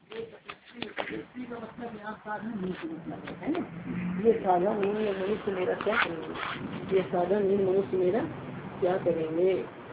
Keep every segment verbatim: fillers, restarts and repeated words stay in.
दृष्टि का मतलब यहाँ साधन मनुष्य मतलब है ना। ये साधन इन मनुष्य मेरा क्या करेंगे, ये साधन इन मनुष्य मेरा क्या करेंगे।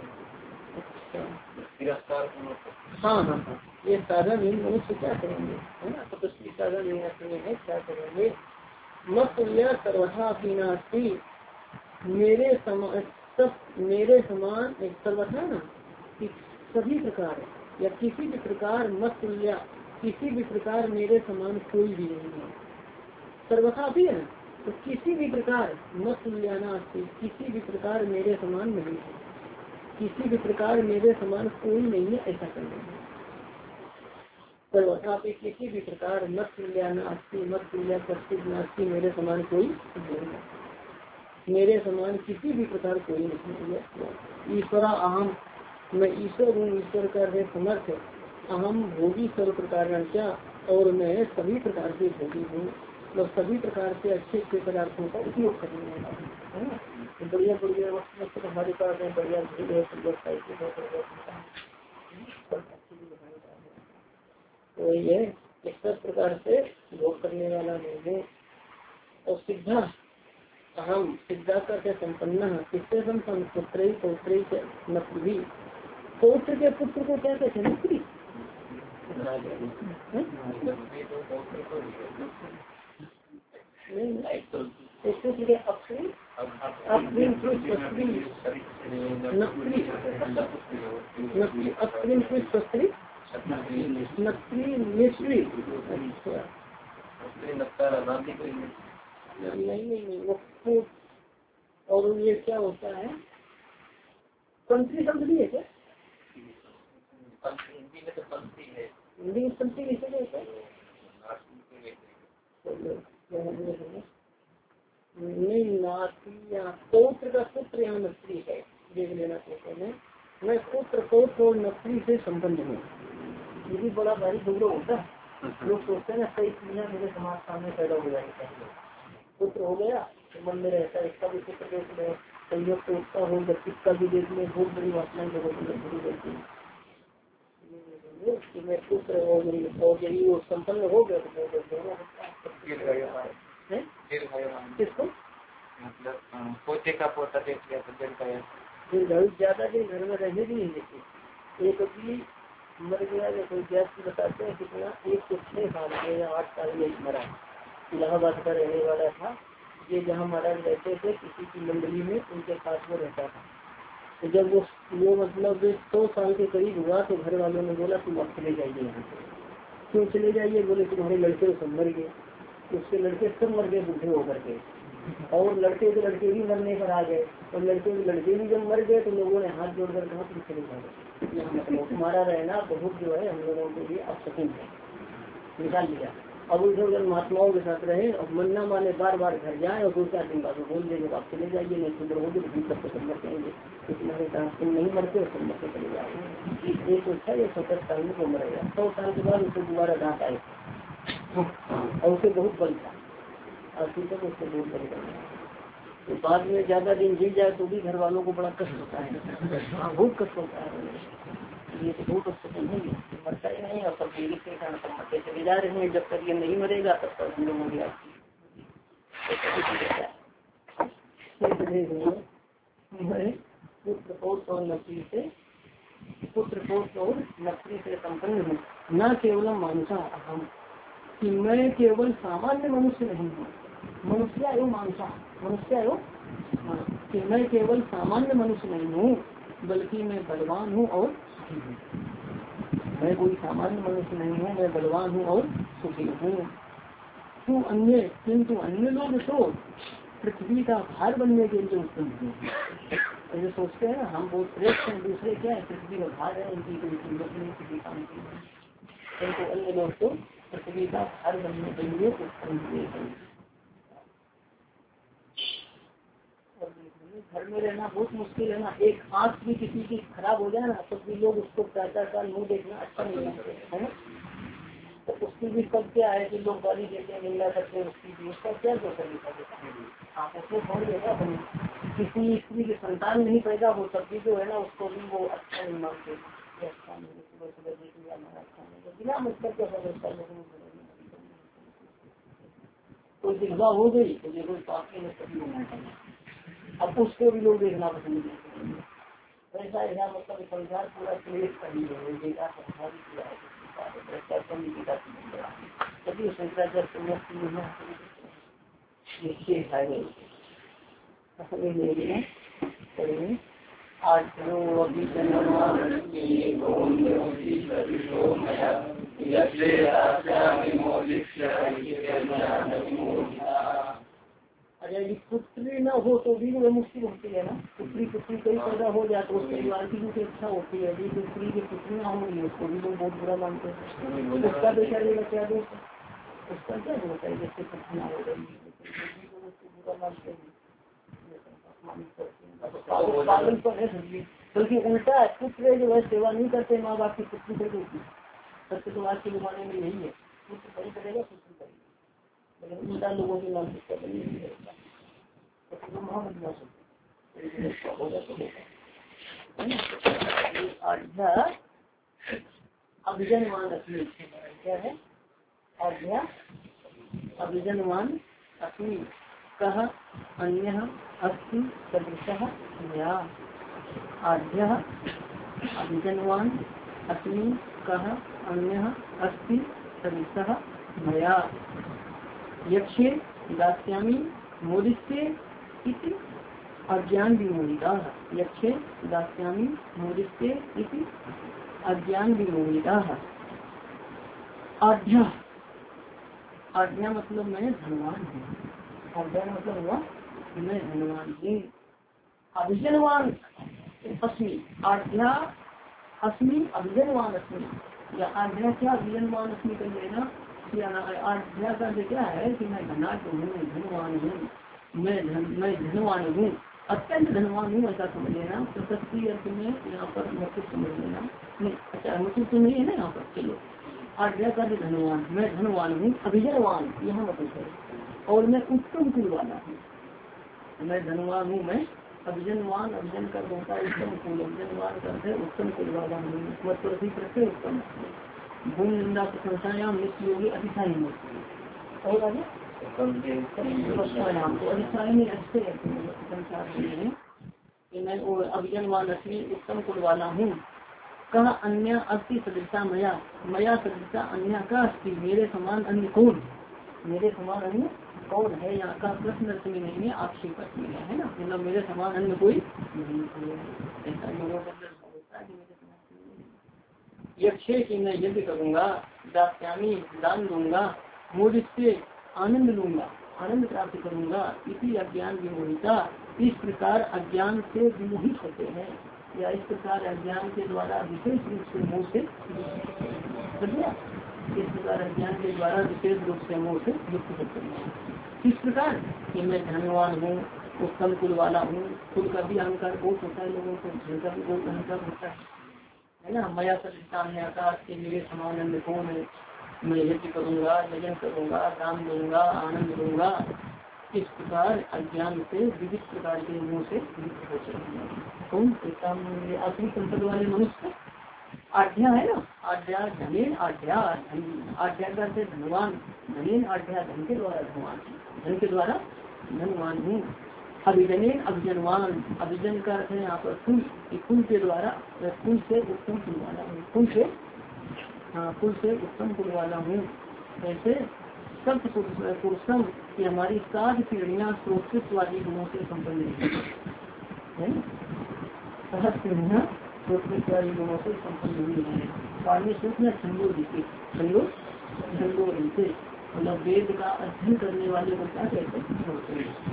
अच्छा हाँ हाँ हाँ, ये साधन इन मनुष्य क्या करेंगे है ना। तो दृष्टि साधन है क्या करेंगे। मत सर्वथा पीनास्ती, मेरे समान सब मेरे समान एक सर्वथा ना कि सभी प्रकार या किसी भी प्रकार मत तुल्य, किसी भी प्रकार मेरे समान कोई भी नहीं है। सर्वथा भी है ना, तो किसी भी प्रकार मत तुल्याना, किसी भी प्रकार मेरे समान नहीं है, किसी भी प्रकार मेरे समान कोई नहीं है, ऐसा करना है। सर्वथा भी किसी भी प्रकार मत तुल्याना अस्ति, मत तुल्य प्रसिद्ध नास्ति, मेरे समान कोई नहीं है, मेरे समान किसी भी प्रकार कोई नहीं है। ईश्वरा अहम, मैं ईश्वर हूँ, ईश्वर का है समर्थ, अहम भोगी सर्व प्रकार क्या, और मैं सभी प्रकार से भोगी हूँ, मतलब सभी प्रकार से अच्छे अच्छे पदार्थों का उपयोग करने वाला हूँ, है ना। तो बढ़िया बढ़िया वक्त हमारे पास है, बढ़िया तो ये सब प्रकार से भोग करने वाला मैं हूँ। और सिद्धा अहम, सिद्धा करके संपन्न, किससे संपन्न, पुत्र पौत्र नपी, पौत्र के पुत्र को क्या कहते हैं, नपी। पुत्र के अपनी अपनी नपी नपी मिश्री। नहीं नहीं वो, और ये क्या होता है, पंथी शब्द भी है क्या, हिंदी में पंथी कैसे होता है। नहीं नाती या पौत्र का पुत्र यहाँ नस्त्री है, देख लेना कहते हैं। मैं पुत्र पौत्र और नस्त्री से संबंध हूँ, ये भी बड़ा भारी दुर्लभ होता है। लोग सोचते हैं ना कई चीजें मेरे समाज सामने पैदा हो जानी चाहिए, पुत्र हो गया तो मन में रहता है इसका भी पुत्र देख ले, संयोग तो उसका हो गया, इसका भी देख ले, बहुत बड़ी वासनाएं जगत में शुरू करती है कि मैं पुत्र हो गई, और यदि वो संपन्न हो गया तो किसको मतलब पोते का पोता देख लिया तो दिल का दीर्घायु ज्यादा दिन घर में रहने भी नहीं देती। एक अभी मर गया या कोई गैस की बताते हैं कितना, एक तो छह साल के या आठ साल में मरा, इलाहाबाद का रहने वाला था। ये जहाँ महाराज रहते थे किसी की मंडली में, उनके साथ में रहता था। तो जब वो वो मतलब सौ साल के करीब हुआ तो घर वालों ने बोला तुम अब चले जाइए यहाँ से। क्यों चले जाइए, बोले तुम्हारे लड़के सब मर गए। उसके लड़के सब मर गए बूढ़े होकर के, और लड़के के लड़के भी मरने पर आ गए, और लड़के के लड़के भी जब मर गए तो लोगों ने हाथ जोड़कर कहा तुम चले जाओ यहाँ, मतलब तुम्हारा रहना बहुत जो है हम लोगों के लिए अपशकुन है, निकाल लिया। अब उधर उधर महात्माओं के साथ रहे, और मन न माने बार बार घर जाए और दो चार दिन बाद बोल देंगे आप चले जाइए, नहीं सुंदर होगी तो तब तक मर जाएंगे, तो तुम्हारे कहा तुम नहीं मरते तुम मरते चले जाओगे। एक अच्छा ये सत्तर साल में वो मरेगा, सौ साल के बाद उसे दोबारा डांट आए, और उसे बहुत बल था, और फिर तक उससे बहुत बल करना। तो बाद में ज्यादा दिन जी जाए तो भी घर वालों को बड़ा कष्ट होता है, बहुत कष्ट होता है। ये तो बहुत अच्छा नहीं है, मरता ही नहीं, और सब देरी के कारण सब मरते चले जा रहे हैं। जब तक ये नहीं मरेगा तब तक हम लोग मरेगा। पुत्र पौत्र और नौकरी से पुत्र पौत्र और नौकरी से संपन्न हूँ, न केवल मानसा अहम, कि मैं केवल सामान्य मनुष्य नहीं हूँ, मनुष्य एवं मानसा, मनुष्य एवं कि मैं केवल सामान्य मनुष्य नहीं हूँ, बल्कि मैं बलवान हूँ और सुखी हूँ। मैं कोई सामान्य मनुष्य नहीं हूँ, मैं बलवान हूँ और सुखी हूँ। तू अन्य किंतु अन्य लोग तो पृथ्वी का भार बनने के लिए उत्पन्न हुए। ऐसे सोचते हैं हम बहुत श्रेष्ठ हैं, दूसरे क्या है पृथ्वी का भार है, उनकी कोई कीमत नहीं, किसी काम की, किंतु अन्य लोग तो पृथ्वी का भार बनने के लिए उत्पन्न हुए हैं। घर में रहना बहुत मुश्किल है ना, एक आंख भी किसी की खराब हो जाए ना तो भी लोग उसको चार चार साल मुँह देखना अच्छा नहीं लगता है ना। तो उसकी भी सब क्या है कि लोग गाली देते हैं, निंदा करते हैं, उसकी भी उसका क्या जो करना देता आप उसमें छोड़ देगा। किसी स्त्री की संतान नहीं पैदा हो तब भी जो है ना उसको भी वो अच्छा नहीं मानते, अच्छा नहीं, सुबह सुबह बिना मतलब के समझता लोगों तो दिखवा हो गई तो देखो पापी में कभी होना चाहिए। अब उसको भी लोग देखना पसंद नहीं करेंगे। ऐसा ऐसा मतलब संसार पूरा क्लेश कहीं है देखा कभी शंकराचार्य आज अरे पुत्री न हो तो भी मुक्ति होती है ना। पुत्री पुत्री कोई पैदा हो जाए तो उस परिवार की भी इच्छा होती है। यदि पुत्री की पुत्री ना होगी उसको भी लोग बहुत बुरा मानते हैं। उसका बेचारे का क्या दोष है, उसका क्या दोष है जैसे पुत्री ना हो रही बुरा मानते हैं। पालन पर है बल्कि उल्टा पुत्र जो है सेवा नहीं करते माँ बाप की पुत्री कर देती। सत्य तो आज के जमाने में यही है, पुत्र नहीं करेगा पुत्री करेगा, लेकिन उल्टा लोगों की मानसिकता बनी हुई है। अभिजनवान अस्मि क्या है आज्ञा अभिजनवान अस्मि कह अन्य अस्ति सदृशः मया आद्य अभिजनवान अस्मि कह अन्य अस्ति सदृशः मया यक्षे दास्यामि मोदिष्ये इति अज्ञान विमोहिता यक्षे दास्यामि मोदिष्ये इति अज्ञान विमोहिता। आज्ञा आज्ञा मतलब मैं धनवान हूँ। आज्ञा मतलब हुआ मैं धनवान हूँ। अभिजनवान अस्मि आज्ञा अस्मि अभिजनवान अस्मि या आज्ञा क्या अभिजनवान अस्मि कर लेना। आज्ञा का क्या है कि मैं धनाढ्य हूँ, धनवान हूँ, मैं धन मैं धनवान हूँ, अत्यंत धनवान हूँ ऐसा समझ लेना। प्रशस्ति अर्थ में यहाँ पर मतलब समझ लेना नहीं। अच्छा मतलब तो नहीं है ना यहाँ पर। चलो आज्ञा का धनवान मैं धनवान हूँ अभिजनवान यहाँ मतलब है और मैं उत्तम कुल वाला हूँ। मैं धनवान हूँ मैं अभिजनवान अभिजन कर होता है उत्तम कुल अभिजनवान करते उत्तम कुल वाला हूँ मतलब प्रत्यय उत्तम भूम निंदा प्रशंसायाम नित्य योगी अतिशाही और आगे अतिशाही में अच्छे संसार है कि मैं वो अभिजनवान अस्मि उत्तम कुल वाला हूँ। कह अन्य अस्ति सदृशा मया मया सदृशा अन्य का अस्ति मेरे समान अन्य कौन मेरे समान अन्य कौन है। यहाँ का प्रश्न अर्थ में नहीं है आक्षेप अर्थ में है ना। मतलब मेरे समान अन्य कोई नहीं है ऐसा लोगों का यक्षे कि मैं यज्ञ करूँगा दास्यामी दान दूंगा मोद से आनंद लूंगा आनंद प्राप्त करूँगा इसी अज्ञान विमोहिता इस प्रकार अज्ञान से विमोहित होते हैं या इस प्रकार अज्ञान के द्वारा विशेष रूप से मोह से इस प्रकार अज्ञान के द्वारा विशेष रूप से मोह से युक्त होते हैं। इस प्रकार कि मैं धनवान हूँ उत्तम कुल वाला हूँ। कुल का भी अहंकार बहुत होता है लोगों को, धन का भी बहुत अहंकार होता है है ना। मया सदृशा में आकाश के मेरे समान अन्य कौन है। मैं यज्ञ करूँगा यजन करूँगा दान दूंगा आनंद दूंगा। इस प्रकार अज्ञान से विविध प्रकार के मुँह से युक्त होते हैं। कौन आखिरी संपद वाले मनुष्य आज्ञा है ना। आज्ञा धनेन आज्ञा आज्ञा करते धनवान धनेन आज्ञा धन के द्वारा धनवान धन के द्वारा धनवान हूँ। अभिजनेन अभिजनवान अभिजन का अर्थ है यहाँ पर कुल कुल के द्वारा कुल से उत्तम कुल वाला हूँ। कुल से हाँ कुल से उत्तम कुल वाला हूँ। ऐसे सब पुरुषम की हमारी सात पीढ़ियाँ श्रोतृत्व वाली गुणों से संपन्न है। सात पीढ़ियाँ श्रोतृत्व वाली गुणों से संपन्न हुई है। पानी सूक्ष्म छंदो दिखे छंदो छंदो इनसे मतलब वेद का अध्ययन करने वाले को क्या कहते हैं।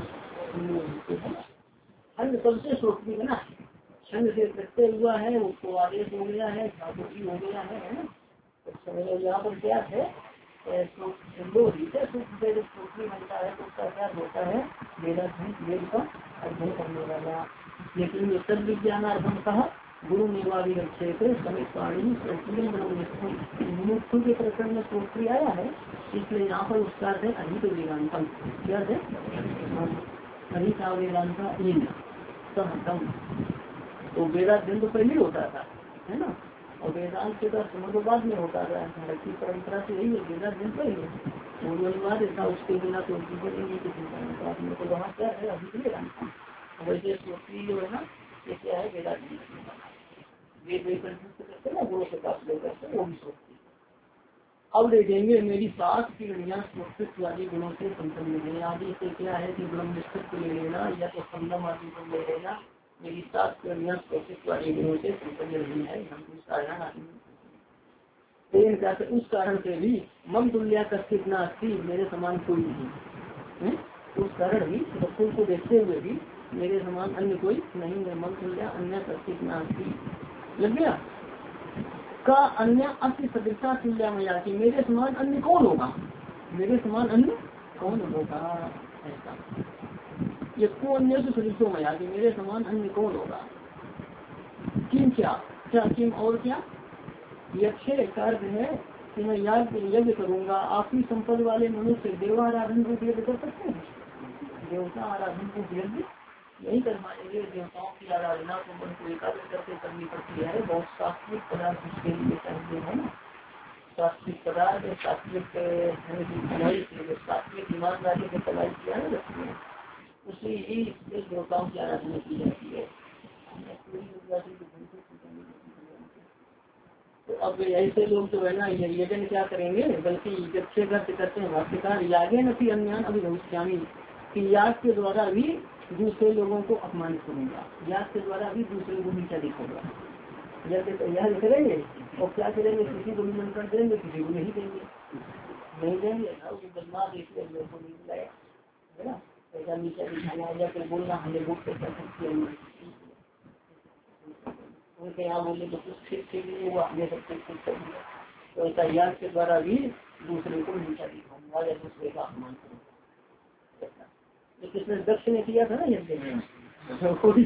छंद सबसे श्रोत्री है ना। छंद से प्रत्यय हुआ है उसको आदेश हो गया है धातुकी हो गया है है ना। यहाँ पर क्या है श्रोत्री बनता है तो उसका क्या होता है वेदाध्ययन वेद का अध्ययन करने वाला। लेकिन ये सब विज्ञानार्थम कहा गुरु निवारी रक्षे थे समित पाणी मुमुक्षु के प्रकरण में श्रोत्री आया है इसलिए यहाँ पर उसका है अधिक वेदांतम क्या है अधिक वेदांता इन सहतम। तो वेदाध्ययन तो पहले होता था है ना। और वेदांत के साथ समझ बाद में होता रहा है। भारत की परंपरा से यही है, वेदांत जनता ही है वो अनिवार्य था, उसके बिना तो जीवन नहीं किसी का। आपने तो वहाँ क्या है अभी नहीं जानता। वैसे श्रोत्री जो है ना ये क्या है वेदांत वे वे करते ना गुरु से प्राप्त करते वो भी सोचती। अब देखेंगे मेरी सात की गणिया स्वस्तित्व आदि गुणों से संपन्न है। आदि से क्या है कि ब्रह्मनिष्ठत्व ले लेना या तो संगम आदि गुण ले लेना। मेरी सात की गणिया स्वस्तित्व आदि गुणों से संपन्न नहीं है। हम उस कारण आदि उस कारण से भी मम तुल्या कश्चित न अस्ति, मेरे समान कोई नहीं। उस कारण भी वस्तु को देखते हुए भी मेरे समान अन्य कोई नहीं है। मम तुल्या अन्य कश्चित न अस्ति लग गया का अन्य अस्ति सदृशा तुल्या मया की, मेरे समान अन्य कौन होगा, मेरे समान अन्य कौन होगा। ऐसा ये को अन्य से सदृशो मया की, मेरे समान अन्य कौन होगा। किम क्या क्या किम और क्या यक्षे कार्य है कि मैं याग यज्ञ करूंगा। आपकी संपद वाले मनुष्य देवाराधन को यज्ञ कर सकते हैं। देवता आराधन को यज्ञ नहीं कर पाएंगे। देवताओं की आराधना को मन को एकाग्र करके करनी पड़ती है। बहुत सात्विक पदार्थ उसके लिए चाहिए है ना। सात्विक पदार्थ सात्विक कमाई सात्विक ईमानदारी से कमाई किया है रखती है, उसे ही देवताओं की आराधना की जाती है। तो अब ऐसे लोग जो है ना यज्ञ क्या करेंगे, बल्कि यज्ञ करते हैं भाष्यकार यागे न थी अन्य अभिभविष्यामी कि याग के द्वारा भी दूसरे लोगों को अपमानित करूंगा, याग के द्वारा भी दूसरे को नीचा दिखाऊंगा। याग करेंगे और क्या करेंगे, किसी को निमंत्रण देंगे किसी को नहीं देंगे, नहीं देंगे बदमाश इसलिए लोगों को नहीं बुलाया है ना। ऐसा नीचा दिखाना या फिर बोलना हमें वोट कर सकते हैं, उनके यहाँ बोले तो कुछ ठीक ठीक नहीं हुआ, हमें सब ठीक ठीक कर दिया। तो ऐसा याग के द्वारा भी दूसरे को नीचा दिखाऊंगा या दूसरे का अपमान करूंगा। किसने दक्ष ने किया था ना यज्ञ में, कोई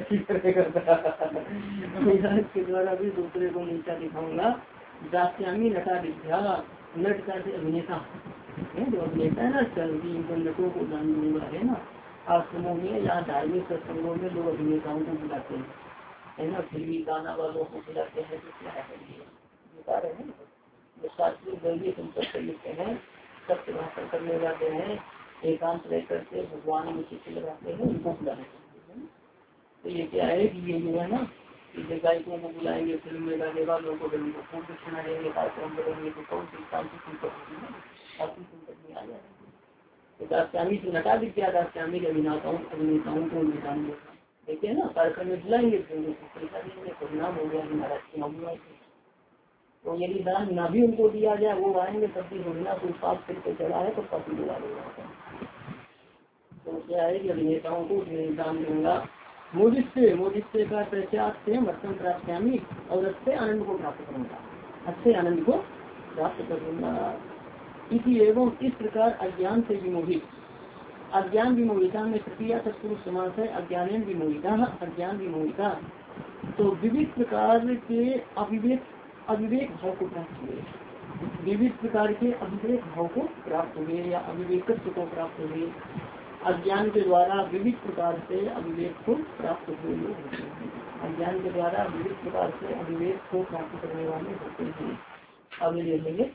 के द्वारा भी दूसरे को नीचा दिखाऊंगा। दास्यामी नटा विद्या, नट का अभिनेता जो अभिनेता है ना, जो नटों को दान दूंगा है ना। आश्रमों में या धार्मिक सत्संगों में लोग अभिनेताओं को बुलाते हैं है ना, फिल्मी गाना वालों को बुलाते हैं। तो क्या है बता रहे हैं जो शास्त्रीय दैवीय संपर्क लिखते हैं, सत्य भाषण करने जाते हैं, एकांत रह करके भगवान में चित्त लगाते हैं, उनको बुलाते हैं। तो ये क्या है कि ये जो है ना कि गायकों को बुलाएंगे, फिल्म में गाने वालों को खूब दक्षिणा देंगे, कार्यक्रम करेंगे, तो कौन सी शांति संकट होगी ना, शांति संकट में आ जाएंगे। तो दास्यामी से नटा विद्या, दास्यामी के अभिनेताओं अभिनेताओं को निशान देगा। देखिए ना कार्यक्रम में बुलाएंगे पैसा देंगे, परिणाम हो गया हमारा चुनाव। तो यदि दान ना भी उनको दिया जाए, वो आएंगे तब भी होना कोई पाप करके चला है तो काफी बुला लेगा। तो क्या है कि अभिनेताओं को दान दूंगा। मोदिष्य मोदिष्य का पश्चात से मर्तन प्राप्त्यामी, और अच्छे आनंद को प्राप्त करूंगा, अच्छे आनंद को प्राप्त करूंगा। इसी एवं इस प्रकार अज्ञान से विमोहित, अज्ञान विमोहिता में तृतीया तत्पुरुष समास है। अज्ञान विमोहिता, अज्ञान विमोहिता। तो विविध प्रकार के अविवेक अविवेक भाव को प्राप्त हुए, विविध प्रकार के अविवेक भाव को प्राप्त हुए या अविवेकत्व को प्राप्त हुए। अज्ञान के द्वारा विविध प्रकार से अविवेक को प्राप्त हुए लोग होते हैं। अज्ञान के द्वारा विविध प्रकार से अविवेक को प्राप्त करने वाले होते हैं। अब ले लेंगे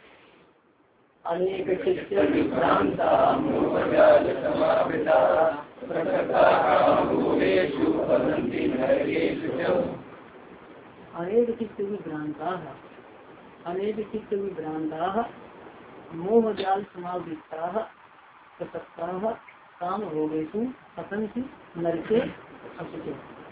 अनेक अनेक चित्त विभ्रांता, अनेक चित्त विभ्रांता मोहजाल समावृत्ता प्रसक्ता काम भोगेषु पतन्ति नरके असुचे।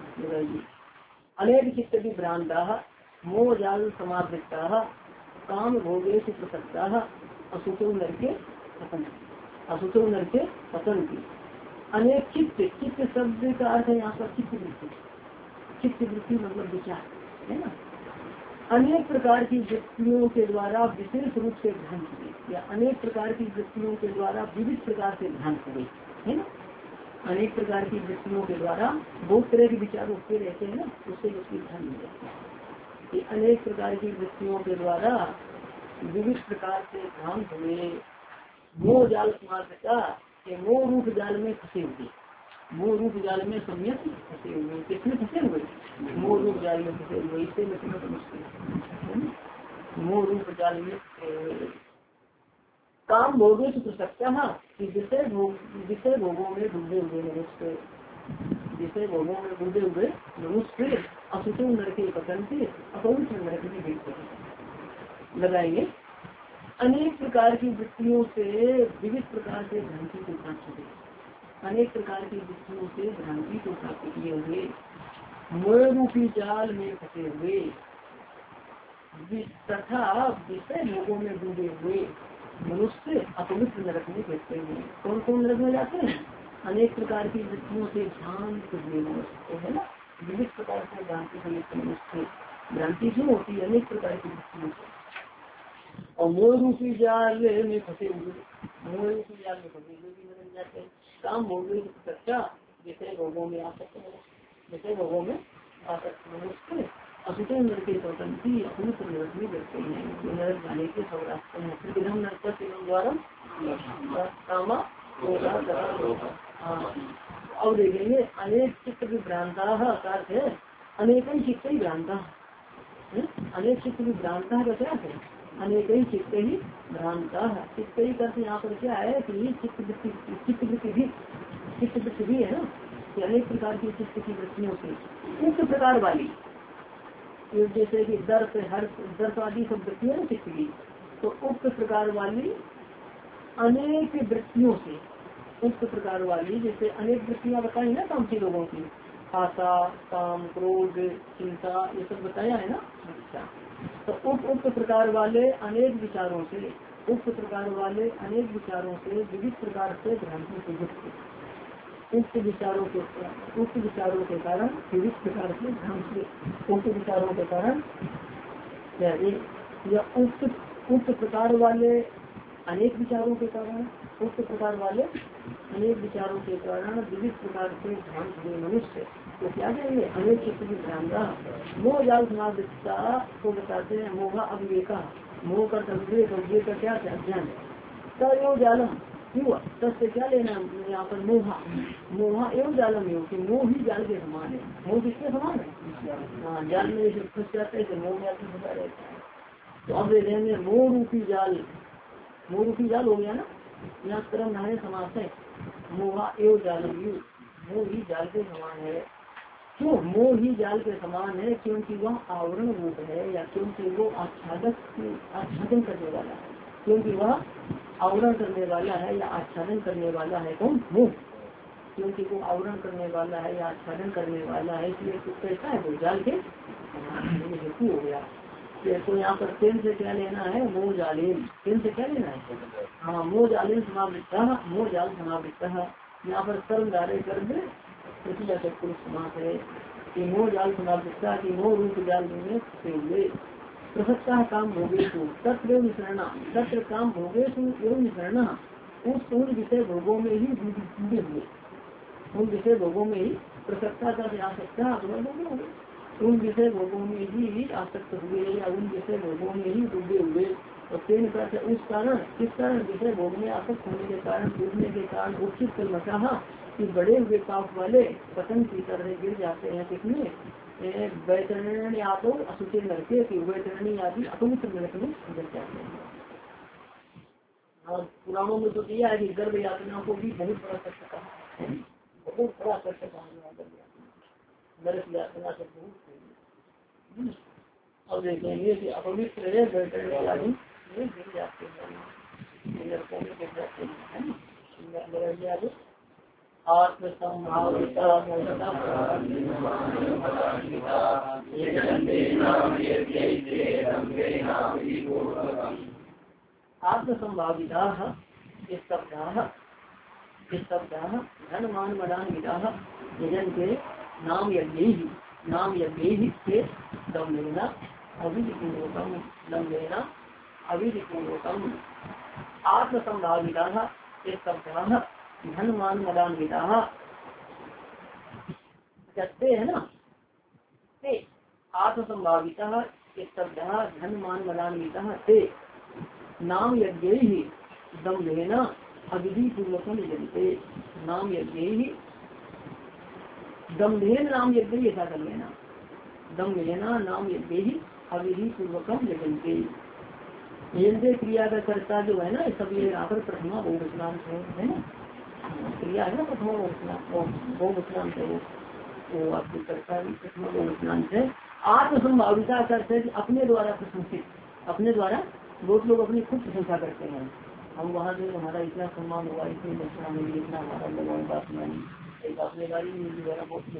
अनेक चित्त विभ्रांता मोहजाल समावृत्ता काम भोगेषु प्रसक्ता असुचो नरके पतन्ति, असुचो नरके पतन्ति। अनेक चित्त, चित्त शब्द का अर्थ है यहाँ पर चित्त वृत्ति, चित्त वृत्ति मतलब विचार है ना। अनेक प्रकार की वृत्तियों के द्वारा विशेष रूप से ध्यान हुए या अनेक प्रकार की वृत्तियों के द्वारा विविध प्रकार से ध्यान हुए है ना। अनेक प्रकार की वृत्तियों के द्वारा बहुत तरह के विचार उठते रहते हैं ना, उससे उसकी ध्यान मिल जाता है कि अनेक प्रकार की वृत्तियों के द्वारा विविध प्रकार से ध्यान हुए। मोह जाल समाज का मोह रूप जाल में फंसे हुए, मोह रूप जाल में सम्यक फंसे हुए, किसमें फंसे हुए? मोह रूप जाल में फंसे हुए, इससे मिटना तो मुश्किल है। मोह रूप जाल में काम भोगे तो सकता है कि विषय भोग विषय भोगों में डूबे हुए मनुष्य, विषय भोगों में डूबे हुए मनुष्य असुचो नरके पतंते अपवित्र नरक में गिरते लगाएंगे। अनेक प्रकार की वृत्तियों से विविध प्रकार से भ्रांति को प्राप्त हुए, अनेक प्रकार की वृत्तियों से भ्रांति को प्राप्त किए हुए मोह रूपी जाल में फंसे हुए तथा विषय भोगों में डूबे हुए मनुष्य अपवित्र नरक में गिरते हैं। कौन कौन नरक में जाते हैं? अनेक प्रकार की वृत्तियों से भ्रांत हुए मनुष्य है ना, विविध प्रकार से भ्रांति से युक्त मनुष्य। भ्रांति क्यों होती है? अनेक प्रकार की वृत्तियों से। और मोह रूपी जाल में फंसे हुए, मोह रूपी जाल में फंसे हुए भी नरक जाते हैं। काम भोगे सच्चा विषय भोगों में आसक्त है, विषय भोगों में आसक्त मनुष्य असुचो नरक के स्वतंत्र अपवित्र नरक में गिरते हैं। जो नरक जाने के सब रास्ते हैं। प्रतिगम नरक द्वारा कामा हाँ। अब देखेंगे अनेक चित्त विभ्रांता का अर्थ है अनेक ही चित्त ही भ्रांता, अनेक चित्त विभ्रांता का क्या है? अनेक ही चित्त ही भ्रांता। चित्त ही करते यहाँ पर क्या है कि चित्त वृत्ति चित्त वृत्ति भी चित्त वृत्ति भी है ना कि अनेक प्रकार की चित्त की वृत्तियों से उक्त प्रकार वाली, जैसे कि दर्द हर दर्द आदि सब वृत्तियां ना चित्त की, तो उक्त प्रकार वाली अनेक वृत्तियों से, उक्त प्रकार वाली जैसे अनेक वृत्तियां बताई ना कामची लोगों की, आशा काम क्रोध चिंता ये सब बताया है ना। अच्छा, तो उप उक्त प्रकार वाले अनेक विचारों से, उक्त प्रकार वाले अनेक विचारों से विविध प्रकार से भ्रांति से युक्त, उक्त विचारों के उक्त विचारों के कारण विविध प्रकार से भ्रांति, उक्त विचारों के कारण या उक्त उक्त प्रकार वाले अनेक विचारों के कारण, उक्त प्रकार वाले अनेक विचारों के कारण विविध प्रकार से भ्रांत हुए मनुष्य तो क्या कहेंगे? अनेक चित्त की भ्रांता। मोह जाल समावृत्ता को बताते हैं मोहा अविवेका, मोह का संवेक और ये का क्या है? अज्ञान। तय जालम क्यों तब क्या लेना यहाँ पर? मोहा मोहा एवं जालम योग कि मोह ही जाल के समान है। मोह किसके समान है? हाँ, जाल में जैसे फंस जाते हैं मोह जाल में फंसा रहता है। तो अब ले लेंगे मोह रूपी जाल, मोह रूपी जाल हो गया ना, यहाँ कर्म नहाने समाप्त है। मोहा एवं जालम योग, मोह ही जाल के समान है। क्यों मोह ही जाल के समान है? क्योंकि वह आवरण रूप है या क्योंकि वो आच्छादक आच्छादन करने वाला है, क्योंकि वह आवरण करने वाला है या आच्छादन करने वाला है। कौन? मोह। क्योंकि वो आवरण करने वाला है या आच्छादन करने वाला है इसलिए कुछ कैसा है? वो जाल के हेतु हो गया। तो यहाँ पर तेल से क्या लेना है? मोह जालेन, तेल से क्या लेना है? हाँ, मोह जालेन समावृत्ता, मोह जाल समावृत्ता। यहाँ पर कर्म डाले कर दे पुरुष समास है कि मोह जाल समावृत्ता की मोह रूप जाल में फंसे हुए प्रसक्ता काम भोगेशु तत्र विसरणा, तत्र काम भोगेशु एवं विसरणा, उस उन विषय भोगों में ही डूबे हुए, उन विषय भोगों में ही प्रसक्ता का आसक्ता उन विषय भोगों में ही आसक्त हुए या उन विषय भोगों में ही डूबे हुए। और तेन का उस कारण, किस कारण? विषय भोग में आसक्त होने के कारण, डूबने के कारण उचित कल चाहा कि बड़े हुए पाप वाले पतन की तरह गिर जाते हैं। किसमें? वैतरणी आदो असुचित नरके की वैतरणी आदि अपवित्र नरक में गिर जाते हैं। और पुराणों में तो दिया है कि गर्भ यातना को भी बहुत बड़ा कष्ट कहा है, बहुत बड़ा कष्ट कहा नरक यातना से बहुत। अब देखेंगे कि अपवित्र है वैतरणी आदि में गिर जाते हैं, नरकों में गिर जाते हैं। आत्मसंभाविता आत्मसंभाविता धन मान मदान विदा यजन के नाम यज्ञ नाम यज्ञ से दम लेना अविधिपूर्वकम, दम लेना अविधिपूर्वकम। आत्मसंभाविता धन मान मदान विदा कहते है ना, आत्मसंभाविता धन मान मदान विदा से नाम यज्ञ ही दम लेना अविधि पूर्वकम यजते, नाम यज्ञ ही दम्भेन नाम यज्ञ ऐसा कर लेना, दम्भेना नाम यज्ञ ही अविधि पूर्वकम यजंते। यजंते क्रिया का कर्ता जो है ना सब ये यहाँ पर प्रथमा बहुवचनांत है ना, क्रिया है ना प्रथमा बहुवचनांत है वो वो आपको कर्ता भी प्रथमा बहुवचनांत है। आत्मसंभाविता करते हैं अपने द्वारा प्रशंसित, अपने द्वारा बहुत लोग अपनी खुद प्रशंसा करते हैं, हम वहाँ से हमारा इतना सम्मान हुआ, इतनी दक्षिणा मिली, इतना हमारा लोगों बात मानी, एक अपने गाड़ी मिली द्वारा बहुत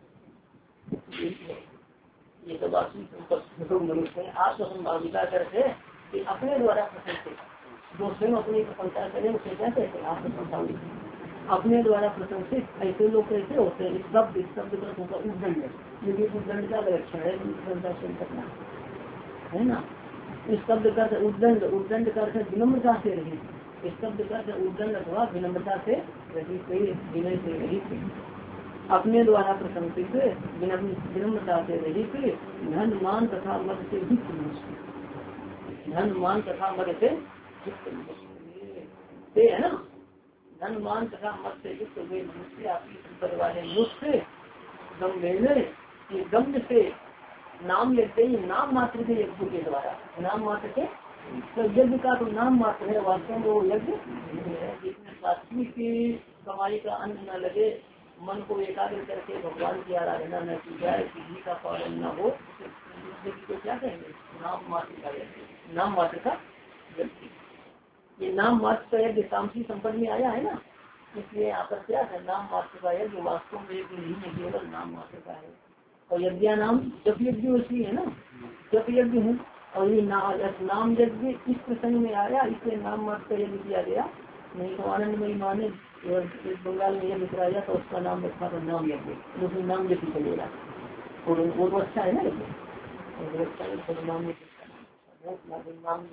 ये तो बात मनुष्य है। आत्मसंभाविता करते कि अपने द्वारा प्रशंसित, जो स्वयं अपनी प्रशंसा करें उसे क्या कहते हैं आत्मसंभावित, अपने द्वारा प्रशंसित। ऐसे लोग कैसे होते हैं, शब्द शब्द का होगा उद्दंड, यदि उद्दंड का लक्षण है प्रशंसा स्वयं करना है ना। इस शब्द का उद्दंड, उद्दंड का विनम्रता से रहित, इस शब्द का उद्दंड अथवा विनम्रता से रहित, विनय से रहित, अपने द्वारा प्रशंसित विनम्रता से रहित, धन मान तथा मद से युक्त मनुष्य, धन मान तथा मद से युक्त मनुष्य है ना, धन मान तथा मद से युक्त वे मनुष्य आपकी संपत्ति वाले मनुष्य दम्भ दम्भ से नाम लेते ही नाम मात्र के यज्ञ के द्वारा, नाम मात्र के तो यज्ञ का तो नाम मात्र है, वास्तव में वो यज्ञ है जिसमें सात्विक की कमाई का अन्न न लगे, मन को एकाग्र करके भगवान की आराधना न की जाए, विधि का पालन न हो, तो क्या कहेंगे नाम मात्र का यज्ञ, नाम मात्र का यज्ञ। ये नाम मात्र का यज्ञ तामसी संपन्न में आया है ना, इसलिए यहाँ पर क्या है नाम मात्र का यज्ञ वास्तव में एक नहीं है, केवल नाम मात्र का है। और यज्ञ नाम जप यज्ञ उसकी है ना, जप यज्ञ है, और ये ना, नाम यज्ञ इस प्रसंग में आया, इसलिए नाम मात्र का यज्ञ किया गया। नहीं तो आनंदमयी माँ ने बंगाल में यज्ञ कराया तो उसका नाम रखा था नाम यज्ञ, उसमें नाम यज्ञ चलेगा, और वो तो अच्छा है ना यज्ञ, नाम नाम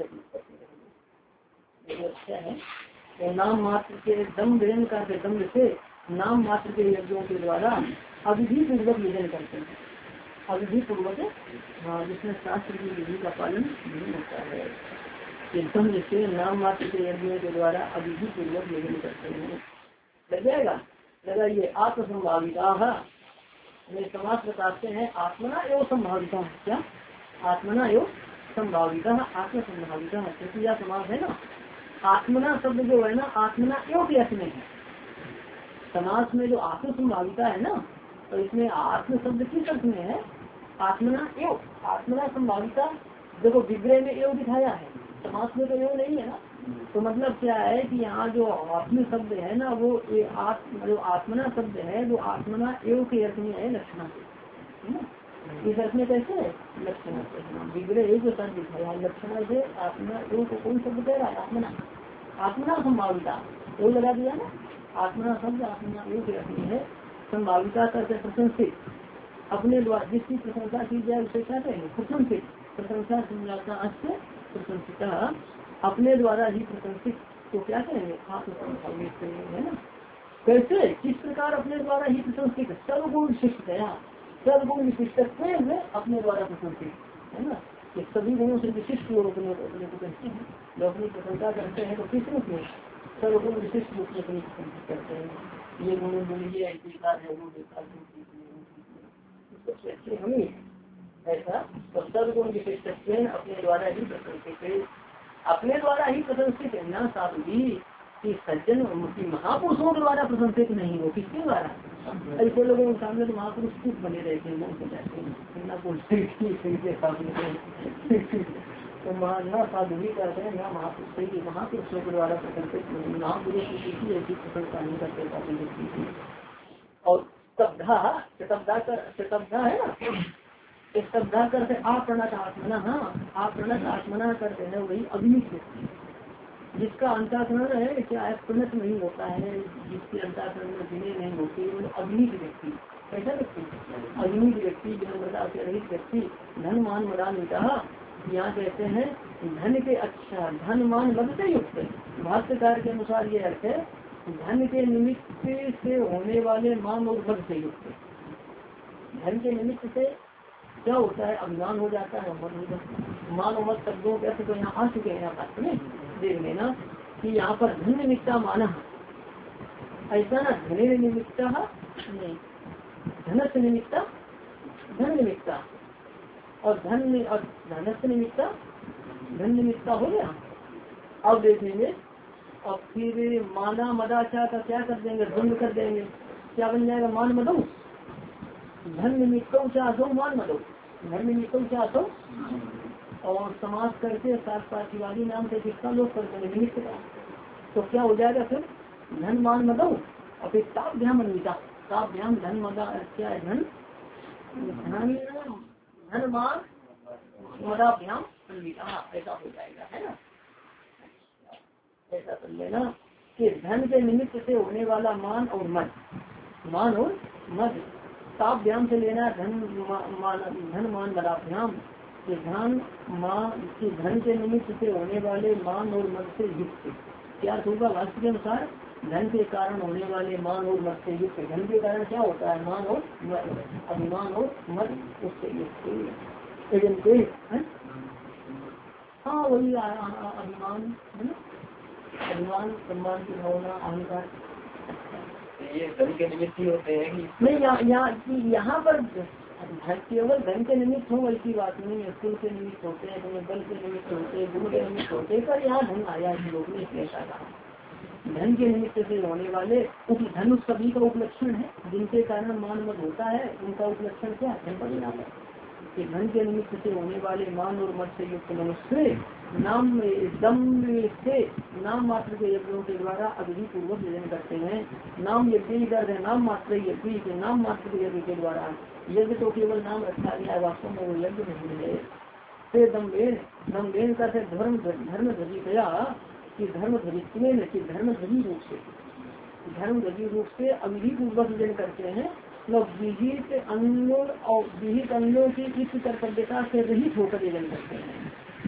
यज्ञ अच्छा है। तो नाम मात्र के दम देन का दम से नाम मात्र के यज्ञों के द्वारा अविधि पूर्वक यजन करते हैं, अविधि पूर्वक, हाँ जिसमें शास्त्र की विधि का पालन नहीं होता है, एकदम से नाम मात्र के यज्ञों के द्वारा अविधि पूर्वक यजन करते हैं। लग जाएगा, लगाइए आत्मसंभाविता में समाज बताते हैं आत्मना एवं संभाविता, क्या आत्मना एवं संभाविता, आत्मसंभाविता तृतीया समाज है ना। आत्मना शब्द जो है ना आत्मना एवं के अर्थ में है, समाज में जो आत्मसंभाविता है ना, तो इसमें आत्म शब्द किस अर्थ में है, आत्मना एवं, आत्मना संभाविता देखो विग्रह में एवं दिखाया है, समाज में तो एवं नहीं है ना, तो मतलब क्या है कि यहाँ जो आत्म शब्द है ना वो ये आत्म जो आत्मना शब्द है वो आत्मना एवं के अर्थ में है, लक्षणा है ना, इस अर्थ में कैसे है लक्षणा से, विग्रह एक शब्द दिखाया लक्षणा से आत्मना एवं को कौन शब्द कह रहा है, आत्मना, आत्मना संभाविता एवं लगा दिया ना, आत्मना शब्द आत्मना एवं के अर्थ में है। संभाविता करके प्रशंसित, अपने द्वारा जिसकी प्रशंसा की जाए उसे क्या कहेंगे प्रशंसित, प्रशंसा संभावता अच्छे प्रशंसिता, अपने द्वारा ही प्रशंसित तो क्या कहेंगे आत्मसंभावित है ना। कैसे किस प्रकार अपने द्वारा ही प्रशंसित, सर्वगुण विशिष्ट गया, सर्वगुण विशिष्ट अपने द्वारा प्रशंसित है ना, ये सभी गुणों से विशिष्ट लोग अपने को कहते हैं, जो अपनी प्रशंसा करते हैं तो किस रूप में सर्वगुण विशिष्ट रूप में अपनी प्रशंसा करते हैं, ये गुण बोलिए ऐसी है वो बेकार सबसे अच्छे हमें ऐसा, तो सर्वगुण विशिष्ट अपने द्वारा ही प्रशंसित, अपने द्वारा ही प्रशंसित है ना साधु जी कि सज्जन महापुरुषों के द्वारा प्रशंसित नहीं हो, किसके द्वारा, ऐसे लोगों के सामने तो महापुरुष खुद बने रहते हैं, तो ना साधु ही कहते हैं ना महापुरुष की महापुरुषों के द्वारा प्रशंसित नहीं, महापुरुष की किसी ऐसी प्रशंसा नहीं करते। और शब्दा शब्दा कर शब्दा है ना, एक शब्दा करते आपणत आत्मना, हाँ आपणत आत्मना करते हैं वही अग्नित व्यक्ति, जिसका अंतःकरण है क्या प्रणत नहीं होता है, जिसके अंतःकरण में विनय नहीं होती वो अग्नित व्यक्ति, कैसा व्यक्ति अग्नित व्यक्ति, विनम्रता से रहित व्यक्ति, धन मान मदान्विता, यहाँ कहते हैं धन के अच्छा धन मान मद से युक्त, भाष्यकार के अनुसार ये अर्थ है धन के निमित्त से होने वाले मान और मद से युक्त, धन के निमित्त से क्या होता है अभिमान हो जाता है, मद हो जाता है, मान और मद शब्दों के अर्थ तो यहाँ आ चुके हैं, यहाँ बात में देख लेना कि यहाँ पर धन निमित्ता माना ऐसा ना, धन निमित्ता नहीं, धनस्य निमित्ता धन निमित्ता और धन और धनस्य निमित्ता धन निमित्ता हो गया। अब देखेंगे और फिर माना मदाचा का क्या कर देंगे, द्वंद कर देंगे, क्या बन जाएगा, मान मदो धन निमित्तों क्या दो मान मदो धन निमित्तों क्या दो, और समास करके सात पाठीवादी नाम से किसका लोग करते हैं, निमित्त का, तो क्या हो जाएगा फिर धन मान मदो और फिर ताभ्याम अन्विता, ताभ्याम धन मदा क्या है, धन धन धन मान मदाभ्याम अन्विता, ऐसा हो जाएगा, है ना। ऐसा कर लेना कि धन के निमित्त से होने वाला मान और मद, मान और मद, ताभ्याम से लेना धन मान धन मान मदाभ्याम, धन मान की धन के निमित्त से होने वाले मान और मद से युक्त, क्या होगा वास्तव के अनुसार धन के कारण होने वाले मान और मद से युक्त, धन के कारण क्या होता है, मान और मद, अभिमान और मद उससे युक्त, हाँ वही अभिमान है ना, अभिमान सम्मान की भावना अहंकार, ये धन के निमित्त ही होते हैं कि नहीं, यहाँ यहाँ पर केवल धन के निमित्त हो ऐसी बात नहीं है, कुल के निमित्त होते हैं, तुम्हें बल के निमित्त होते हैं, गुण के निमित्त होते हैं, पर यहाँ धन आया है लोग ने इसलिए कहा धन के निमित्त से होने वाले उप धन उस सभी का उपलक्षण है, जिनके कारण मान मत होता है, उनका उपलक्षण क्या धन परिणाम है कि धन के निमित्त से होने वाले मान और मत से युक्त मनुष्य नाम दम से नाम मात्र के यज्ञों के द्वारा अविधि पूर्वक यजन करते हैं। नाम यज्ञ दर्द है, नाम मात्र यज्ञ के नाम मात्र के यज्ञ के द्वारा, यज्ञ तो केवल नाम रखा गया है, वास्तव में वो यज्ञ नहीं है। फिर दमवेन दमवेन का धर्म धर्म ध्वजी गया कि धर्म ध्वजित्व में धर्म ध्वजी रूप से धर्म ध्वजी रूप से अविधि पूर्वक यजन करते हैं, मतलब विहित अंगों और विहित अंगों की इस कर्तव्यता से रहित होकर यजन करते हैं,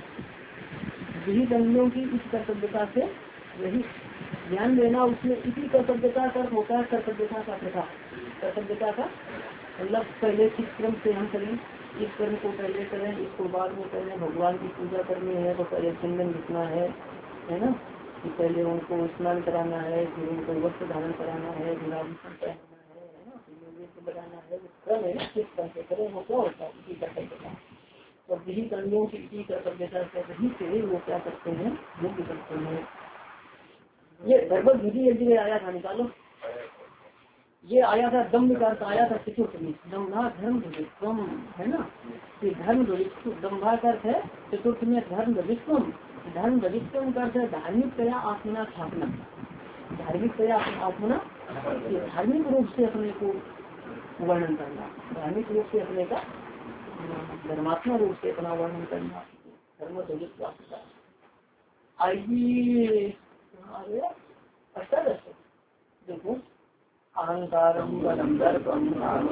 विहित अंगों की इस कर्तव्यता से रहित, ध्यान देना उसमें इसी कर्तव्यता का होता है, कर्तव्यता का प्रथा, कर्तव्यता का मतलब पहले किस क्रम से हम करें, इस कर्म को पहले करें, इसको बाद में करें, भगवान की पूजा करनी है तो पहले चंदन लिखना है है ना, कि पहले उनको स्नान कराना है, फिर उनको वस्त्र धारण कराना है, फिर आभूषण पहनना है, है ना, फिर लगाना है, क्रम है ना, किस क्रम से करें वो क्या होता है इसी कर्तव्यता, और यही कर्मियों की इसी कर्तव्यता से रही से वो क्या करते हैं, यज्ञ करते हैं। ये धर्म विधि यज्ञ आया था, निकालो, ये आया था दम्भ का अर्थ आया था चतुर्थी, दम्भा धर्म ध्वजित्वम है ना, ये धर्म ध्वजित्व दम्भा का अर्थ है चतुर्थ में धर्म ध्वजित्वम, धर्म ध्वजित्वम का अर्थ है धार्मिक तया आत्मना स्थापना, धार्मिक तया आत्मना, धार्मिक रूप से अपने को वर्णन करना, धार्मिक रूप से अपने का धर्मात्मा रूप से अपना वर्णन करना, धर्म ध्वजित्व। आइए अष्टादश देखो, अहंकारम बलम दर्पम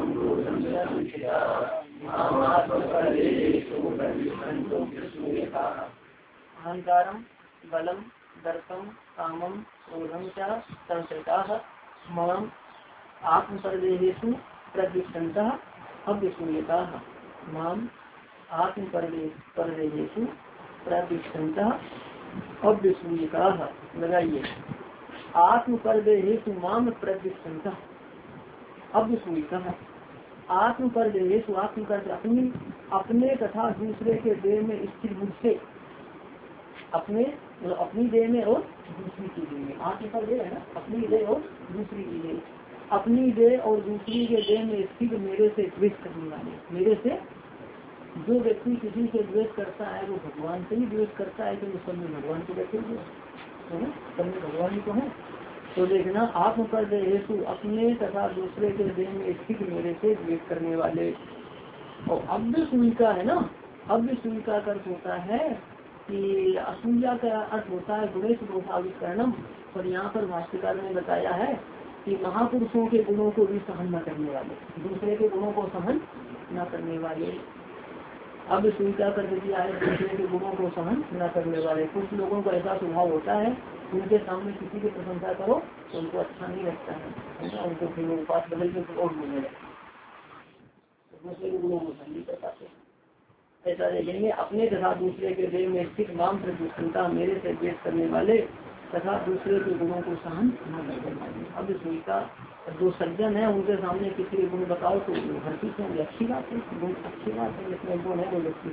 अहंकारम बलम दर्पम कामम क्रोधम च संश्रिताः माम आत्मपरदेहेषु प्रद्विषन्तः अव्यसूयकाः, माम आत्मपरदेहेषु प्रद्विषन्तः अव्यसूयकाः। लगाइए, आत्म पर देहेषु माम प्रद्विषन्तः अव्यसूयकाः, आत्म पर देहेषु आत्म कर अपनी अपने तथा दूसरे के देह में स्थिर मुझसे, अपने मतलब अपनी देह में और दूसरी की देह में, आत्म पर देह है ना, अपनी देह और दूसरी की देह, अपनी देह और दूसरी के देह में स्थित मेरे से द्वेष करने वाले, मेरे से जो व्यक्ति किसी से द्वेष करता है वो भगवान से ही द्वेष करता है, क्योंकि सब में भगवान को बैठे हुए है ना, सब में भगवान ही तो है। तो देखना, आत्म पर देहेषु अपने तथा दूसरे के देह में स्थित मेरे से द्वेष करने वाले, और अव्य सूयिका है ना, अव्य सूयिका का अर्थ होता है कि असूया का अर्थ होता है गुणेश दोषाविष्करणम, और यहाँ पर भाष्यकार ने बताया है कि महापुरुषों के गुणों को भी सहन न करने वाले, दूसरे के गुणों को सहन न करने वाले, अब स्वीकार कर दिया है दूसरे के गुणों को सहन न करने वाले। कुछ लोगों का ऐसा स्वभाव होता है, उनके सामने किसी की प्रशंसा करो तो उनको अच्छा नहीं लगता है, उनको फिर उपास बदल के और बोलने लगता है, दूसरे के गुणों को सहन नहीं कर पाते। ऐसा देखेंगे, अपने तथा दूसरे के देह में स्थित माम प्रदूषणता मेरे से द्वेष करने वाले तथा दूसरे के गुणों को सहन न करने वाले। अब स्वीकार जो सज्जन है उनके सामने किसी गुण बताओ तो हर चीज में अच्छी बात है, गुण अच्छी बात है, जिसमें गुण है वो व्यक्ति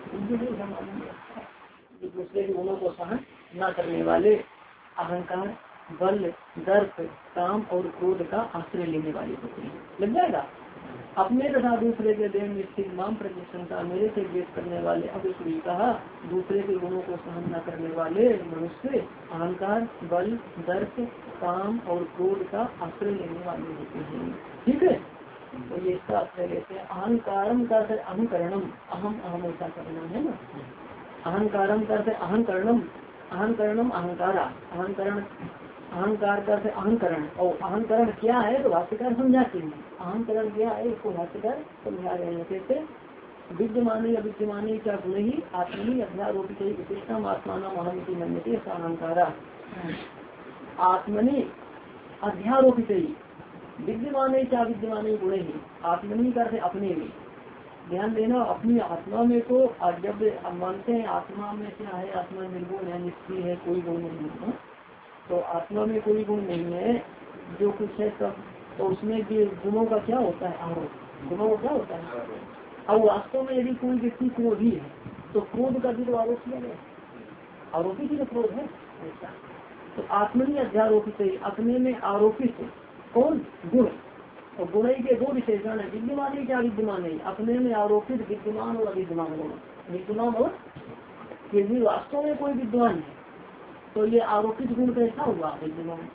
दूसरे के गुणों को सहन न करने वाले, अहंकार, बल, दर्प, काम और क्रोध का आश्रय लेने वाले होते हैं। लग जाएगा। अपने तथा दूसरे के देह में स्थित माम प्रत्यक्षता मेरे से द्वेष करने वाले, अब इसलिए कहा दूसरे के गुणों को सहन न करने वाले मनुष्य अहंकार, बल, दर्प, काम और क्रोध का आश्रय लेने वाले होते हैं। ठीक है, तो ये इसका आश्रय लेते हैं। अहंकारम का अहंकरणम, अहम अहम ऐसा करना है ना। अहंकारम करते अहंकरणम, अहंकरणम अहंकारा, अहंकरण अहंकार करते अहंकरण, और अहंकरण क्या है तो भाष्यकार समझाते हैं। अहंकरण क्या है इसको भाष्यकार समझा रहे हैं। कैसे विद्यमानी अविद्यमानी क्या गुण ही आत्मनी अध्यारोपित विशिष्टम आत्मान अहमिति मन्यते सा अहंकारा। आत्मनि अध्यारोपित विद्यमानी क्या विद्यमानी गुण ही आत्मनी करते अपने में। ध्यान देना, अपनी आत्मा में तो जब हम मानते हैं आत्मा में क्या है, आत्मा निर्गुण है, निष्क्रिय है, कोई गुण नहीं है, तो आत्मा में कोई गुण नहीं है, जो कुछ है सब, तो उसमें भी गुणों का क्या होता है, आरोप। गुणों का क्या होता है। अब वास्तव में यदि कोई व्यक्ति क्रोधी है तो क्रोध का भी तो आरोप किया गया, आरोपित ही तो क्रोध है ऐसा। तो आत्मनि अध्यारोपित, अपने में आरोपित कौन, गुण। और गुण के दो विशेषण है, विद्यमान क्या विद्यमान नहीं, अपने में आरोपित विद्यमान और अविद्यमान गुण। विद्यमान और यदि वास्तव में कोई विद्वान है तो ये आरोपित गुण कैसा हुआ, विद्यमान।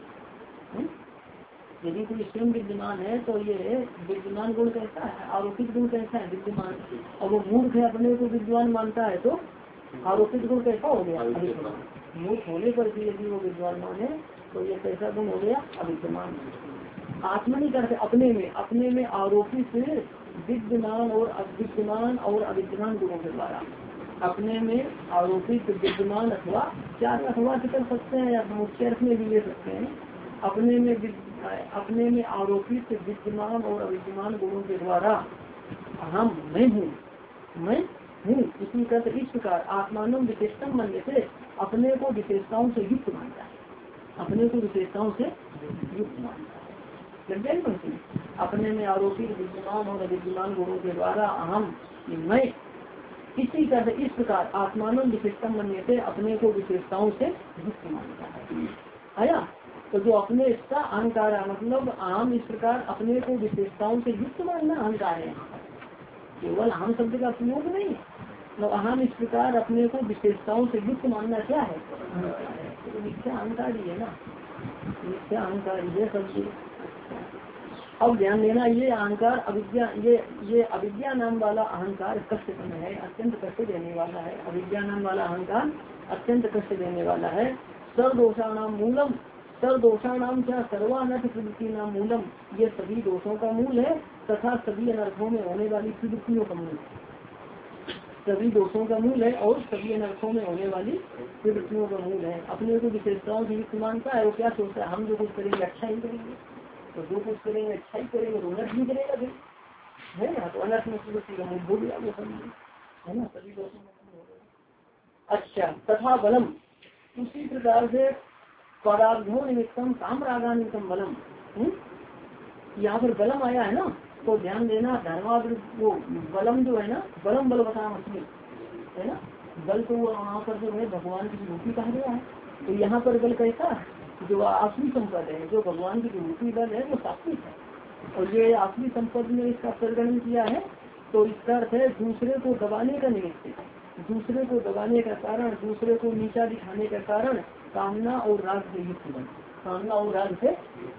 यदि कोई स्वयं विद्यमान है तो ये विद्यमान गुण कैसा है, आरोपित गुण कैसा है, विद्यमान। और वो मूर्ख है, अपने को विद्वान मानता है तो आरोपित गुण कैसा हो गया, अविद्यमान। मूर्ख होने पर भी यदि वो विद्वान माने तो ये कैसा गुण हो गया, अविद्यमान। आत्मनि करते अपने में, अपने में आरोपित विद्यमान और अविद्यमान और अविद्यमान गुणों के द्वारा, अपने में आरोपित विद्यमान अथवा चार अथवा कर सकते हैं या मुख्य अर्थ में भी ले सकते हैं। अपने में अपने में आरोपित विद्यमान और अविद्यमान गुणों के द्वारा हम मैं हूँ, मैं हूँ इसी करते इस प्रकार आत्मान विशेषतम मानने से अपने को विशेषताओं से युक्त मानता है, अपने को विशेषताओं से युक्त मानता है। लग जाएगी। अपने में आरोपित विद्यमान और अविद्यमान गुणों के द्वारा अहम मैं, इसी तरह इस प्रकार आत्मान विशेषतम मानने से अपने को विशेषताओं से युक्त मानता है। आया, तो जो अपने इसका अहंकार है, मतलब अहम इस प्रकार अपने को विशेषताओं से युक्त मानना अहंकार है। केवल अहम शब्द का प्रयोग नहीं, तो अहम इस प्रकार अपने को विशेषताओं से युक्त मानना क्या है, तो मिथ्या अहंकार ही है ना, मिथ्या अहंकार ये सब। अब ध्यान देना, ये अहंकार अविद्या, ये ये अविद्या नाम वाला अहंकार कष्टपूर्ण है, अत्यंत कष्ट देने वाला है। अविद्या नाम वाला अहंकार अत्यंत कष्ट देने वाला है। सर्वदोषाणाम मूलम, सर्वदोषाणाम क्या सर्वानर्थ प्रवृत्ति नाम मूलम, ये सभी दोषों का मूल है तथा सभी अनर्थों में होने वाली प्रवृत्तियों का मूल है। सभी दोषों का मूल है और सभी अनर्थों में होने वाली प्रवृत्तियों का मूल है। अपने को विशेषताओं से युक्त मानता है, वो क्या सोचता है, हम जो कुछ करेंगे अच्छा ही करेंगे, तो जो कुछ करेंगे अच्छा ही करेंगे तो अनर्थ भी करेगा फिर, है ना। तो अनर्थ में प्रवृत्ति का मूल भूल गया वो सब, है ना, सभी दोषों का। अच्छा, तथा बलम, उसी प्रकार से पराग्नो निमित्तम काम रागा निमित्तम बलम, यहाँ पर बलम आया है ना, तो ध्यान देना धर्माद वो बलम जो है ना, बलम बल बता मछली है ना, बल तो वहाँ पर जो है भगवान की विभूति कहा गया है। तो यहाँ पर बल कैसा, जो आसुरी संपद है, जो भगवान की विभूति बल है वो सात्विक है, और ये आसुरी संपद में इसका प्रकरण किया है। तो इसका अर्थ है दूसरे को दबाने का निमित्त, दूसरे को दबाने का कारण, दूसरे को नीचा दिखाने का कारण कामना और राग से युक्त बल, कामना और राग से,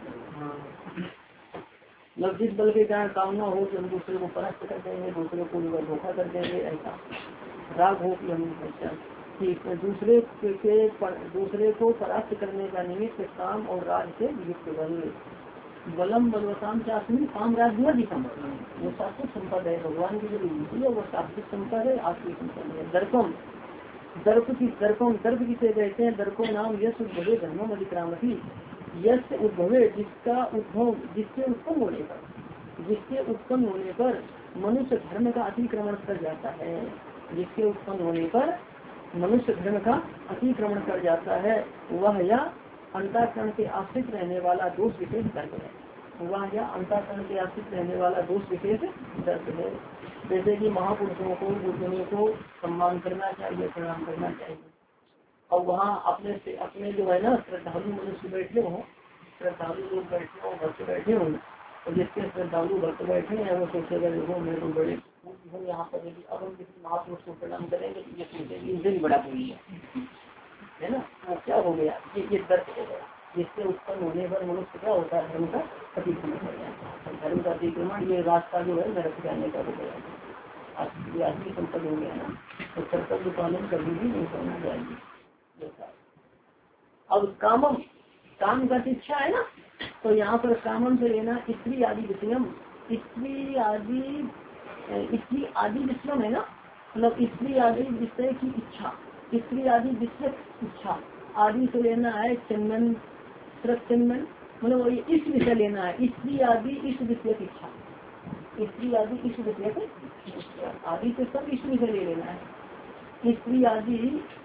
मतलब जिस बल के कारण कामना हो कि हम दूसरे को परास्त कर देंगे, दूसरे को धोखा कर देंगे, ऐसा राग हो कि हम ऐसा ठीक है, दूसरे के दूसरे को परास्त करने का निमित्त काम और राग से युक्त बल। बलम बलवताम से आत्मी काम राग दिखम, वो सात्विक संपद है, भगवान की जो विभूति है वो सात्विक संपद है, आत्मिक संपद है। दर्पम, दर्प की दर्पम दर्प किसे कहते हैं, दर्पो नाम यश उद्भवे धर्मम अधिक्रामती, यश उद्भवे जिसका उद्भव, जिसके उत्पन्न होने पर, जिसके उत्पन्न होने पर मनुष्य धर्म का अतिक्रमण कर जाता है, जिसके उत्पन्न होने पर मनुष्य धर्म का अतिक्रमण कर जाता है, वह या अंतःकरण के आश्रित रहने वाला दोष विशेष दर्प है। वह या अंतःकरण के आश्रित रहने वाला दोष विशेष दर्द है। जैसे कि महापुरुषों को गुरुजनों को सम्मान करना चाहिए, प्रणाम करना चाहिए, और वहाँ अपने से अपने जो है ना श्रद्धालु मनुष्य बैठे हों, श्रद्धालु लोग बैठे हों, भक्त बैठे हों, और जिसके श्रद्धालु भक्त बैठे हैं वो सोचेगा देखो मेरे को बड़े हम यहाँ पर यदि अब हम किसी महापुरुष को प्रणाम करेंगे तो ये सोचेंगे इनसे भी बड़ा कोई है, है ना। वो क्या हो गया, ये ये दर्द हो गया, जिससे उत्पन्न होने पर मनुष्य क्या होता है, धर्म का अतिक्रमण हो जाता है। धर्म का अतिक्रमण ये रास्ता जो है नरक जाने का हो गया, आदमी संपन्न हो गया ना, तो कर्तव्य पालन कभी भी नहीं करना चाहिए। अब कामम, काम का शिक्षा है ना, तो यहाँ पर कामम से लेना स्त्री आदि विषयम, स्त्री आदि स्त्री आदि विषयम है ना, मतलब स्त्री आदि विषय की इच्छा, स्त्री आदि विषय इच्छा, आदि से लेना है चंदन चंदन, मतलब इस विषय लेना है, स्त्री आदि इस विषय की इच्छा, स्त्री आदि इस विषय की आदि से सब इस विषय ले लेना है। स्त्री आदि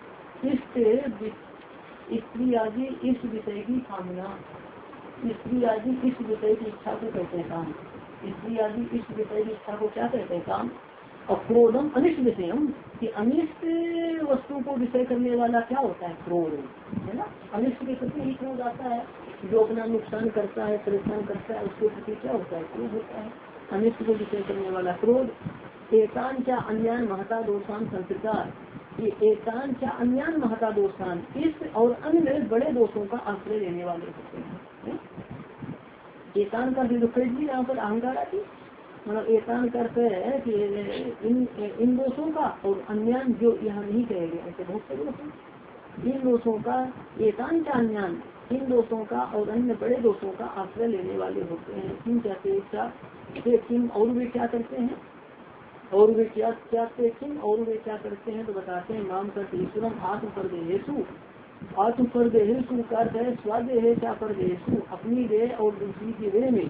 इस स्त्री आदि इस विषय की कामना, स्त्री आदि इस विषय की इच्छा को कहते हैं काम, स्त्री आदि इस विषय की इच्छा को क्या कहते हैं काम। और क्रोधम अनिष्ट विषयम, कि अनिष्ट वस्तु को विषय करने वाला क्या होता है, क्रोध, है ना। अनिष्ट के प्रति ही क्रोध आता है, जो अपना नुकसान करता है, परेशान करता है, उसके प्रति क्या होता है, क्रोध होता है। अनिष्ट को विषय करने वाला क्रोध। एकान क्या अन्यान महता दोषान संस्कृता, ये एकान क्या अन्यान महता दोषान, इस और अन्य बड़े दोषों का आश्रय लेने वाले होते हैं। एकान का विरुपेट भी यहाँ पर अहंकार आती, मतलब एकान करते है कि इन इन दोषों का, और अन्यान जो यहाँ नहीं कहेंगे ऐसे बहुत से दोष हैं, इन दोषों का एकान क्या अन्यान, इन दोषों का और अन्य बड़े दोषों का आश्रय लेने वाले होते हैं। किन कहते किन और वे क्या करते हैं, और वे क्या क्या किन और वे क्या करते हैं, तो बताते हैं नाम करते ईश्वरम आत्म पर देहेशु, आत्म पर देहेशु का अर्थ है स्वादेह क्या पर देहेशु, अपनी देह और दूसरी की देह में,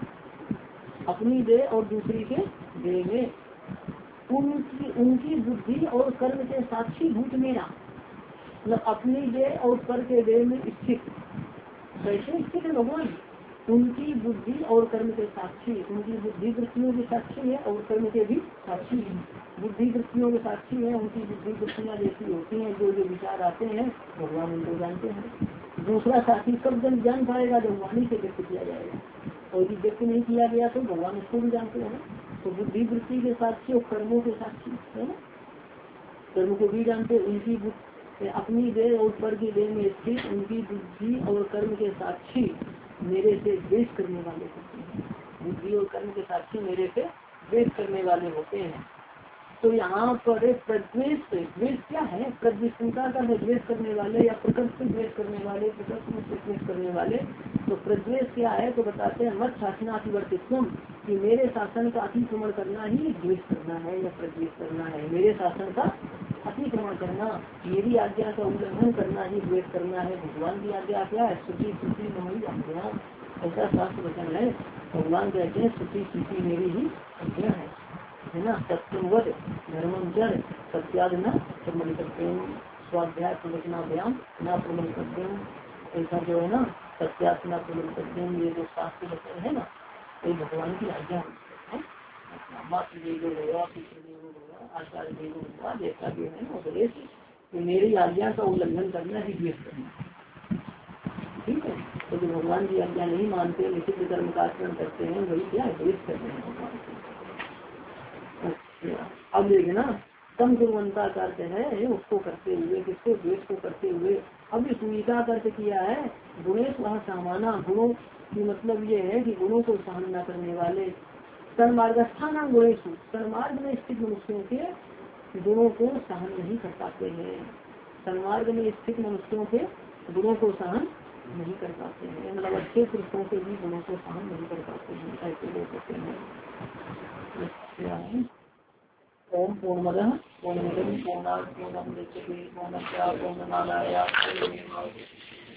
अपनी देह और दूसरी के देह में, उनकी उनकी बुद्धि और कर्म के साक्षी भूत मेरा, मतलब अपनी देह और पर के देह में स्थित, कैसे स्थित है भगवान, उनकी बुद्धि और कर्म के साक्षी, उनकी बुद्धि वृत्तियों के साक्षी है और कर्म के भी साक्षी है। बुद्धि वृत्तियों के साक्षी है, उनकी बुद्धि वृत्तियाँ जैसी होती हैं, जो जो विचार आते हैं भगवान उनको जानते हैं। दूसरा साथी कब जन जान पाएगा, जब वाणी से व्यक्त किया जाएगा, और यदि व्यक्त नहीं किया गया तो भगवान उसको भी जानते हैं। तो बुद्धि वृत्ति के साक्षी और कर्मों के साक्षी है ना, कर्म को भी जानते, उनकी अपनी देह और पर की देह में स्थित, उनकी बुद्धि और कर्म के साक्षी मेरे से द्वेष करने वाले होते हैं, बुद्धि और कर्म के साक्षी मेरे से द्वेष करने वाले होते हैं। तो यहाँ पर प्रद्वेष, द्वेष क्या है, प्रद्वेषता का द्वेष करने वाले या प्रकृति से द्वेष करने वाले, प्रकृति से द्वेष करने वाले। तो प्रद्वेष क्या है, तो बताते हैं मत शासनातिवर्तित्व, कि मेरे शासन का अतिक्रमण करना ही द्वेष करना है या प्रद्वेष करना है, मेरे शासन का अतिक्रमण करना, मेरी आज्ञा का उल्लंघन करना ही द्वेष करना है। भगवान की आज्ञा क्या है, सुखी सुखी मेरी आज्ञा, ऐसा शास्त्र वचन है। भगवान कहते हैं सुखी सुखी मेरी ही आज्ञा है, है ना। सत्यवद धर्मम जड़ सत्याद न प्रमण करते हैं, स्वाध्याय प्रवचनाभ्याम न प्रमण करते हैं, ऐसा जो है ना सत्यात न प्रमण करते हैं, ये जो शास्त्र वचन है ना, ये भगवान की आज्ञा है। मात्र देव होगा, पितृ देव होगा, आचार्य देव होगा, जैसा भी है ना उपदेश, तो मेरी आज्ञा का उल्लंघन करना ही द्वेष करना, ठीक है। तो जो भगवान की आज्ञा नहीं मानते, निषिद्ध कर्म का आचरण करते हैं, वही क्या है, द्वेष करते हैं भगवान को। अच्छा, अब देखना तम गुरुवंता करते हैं उसको करते हुए, किसको, द्वेष को करते हुए। अब इस सुविधा करते किया है गुणेश वहाँ सामाना, गुणों की मतलब ये है कि गुणों को सहन न करने वाले, सन्मार्गस्थान गुणेशु, सन्मार्ग में स्थित मनुष्यों के गुणों को सहन नहीं कर पाते हैं, सन्मार्ग में स्थित मनुष्यों के गुणों को सहन नहीं कर पाते हैं, मतलब अच्छे पुरुषों के भी गुणों को सहन नहीं कर पाते हैं, ऐसे लोग होते हैं। ओम पूर्णमदः पूर्णमिदं पूर्णात् पूर्णमुदच्यते पूर्णस्य पूर्णमादाय पूर्णमेवावशिष्यते।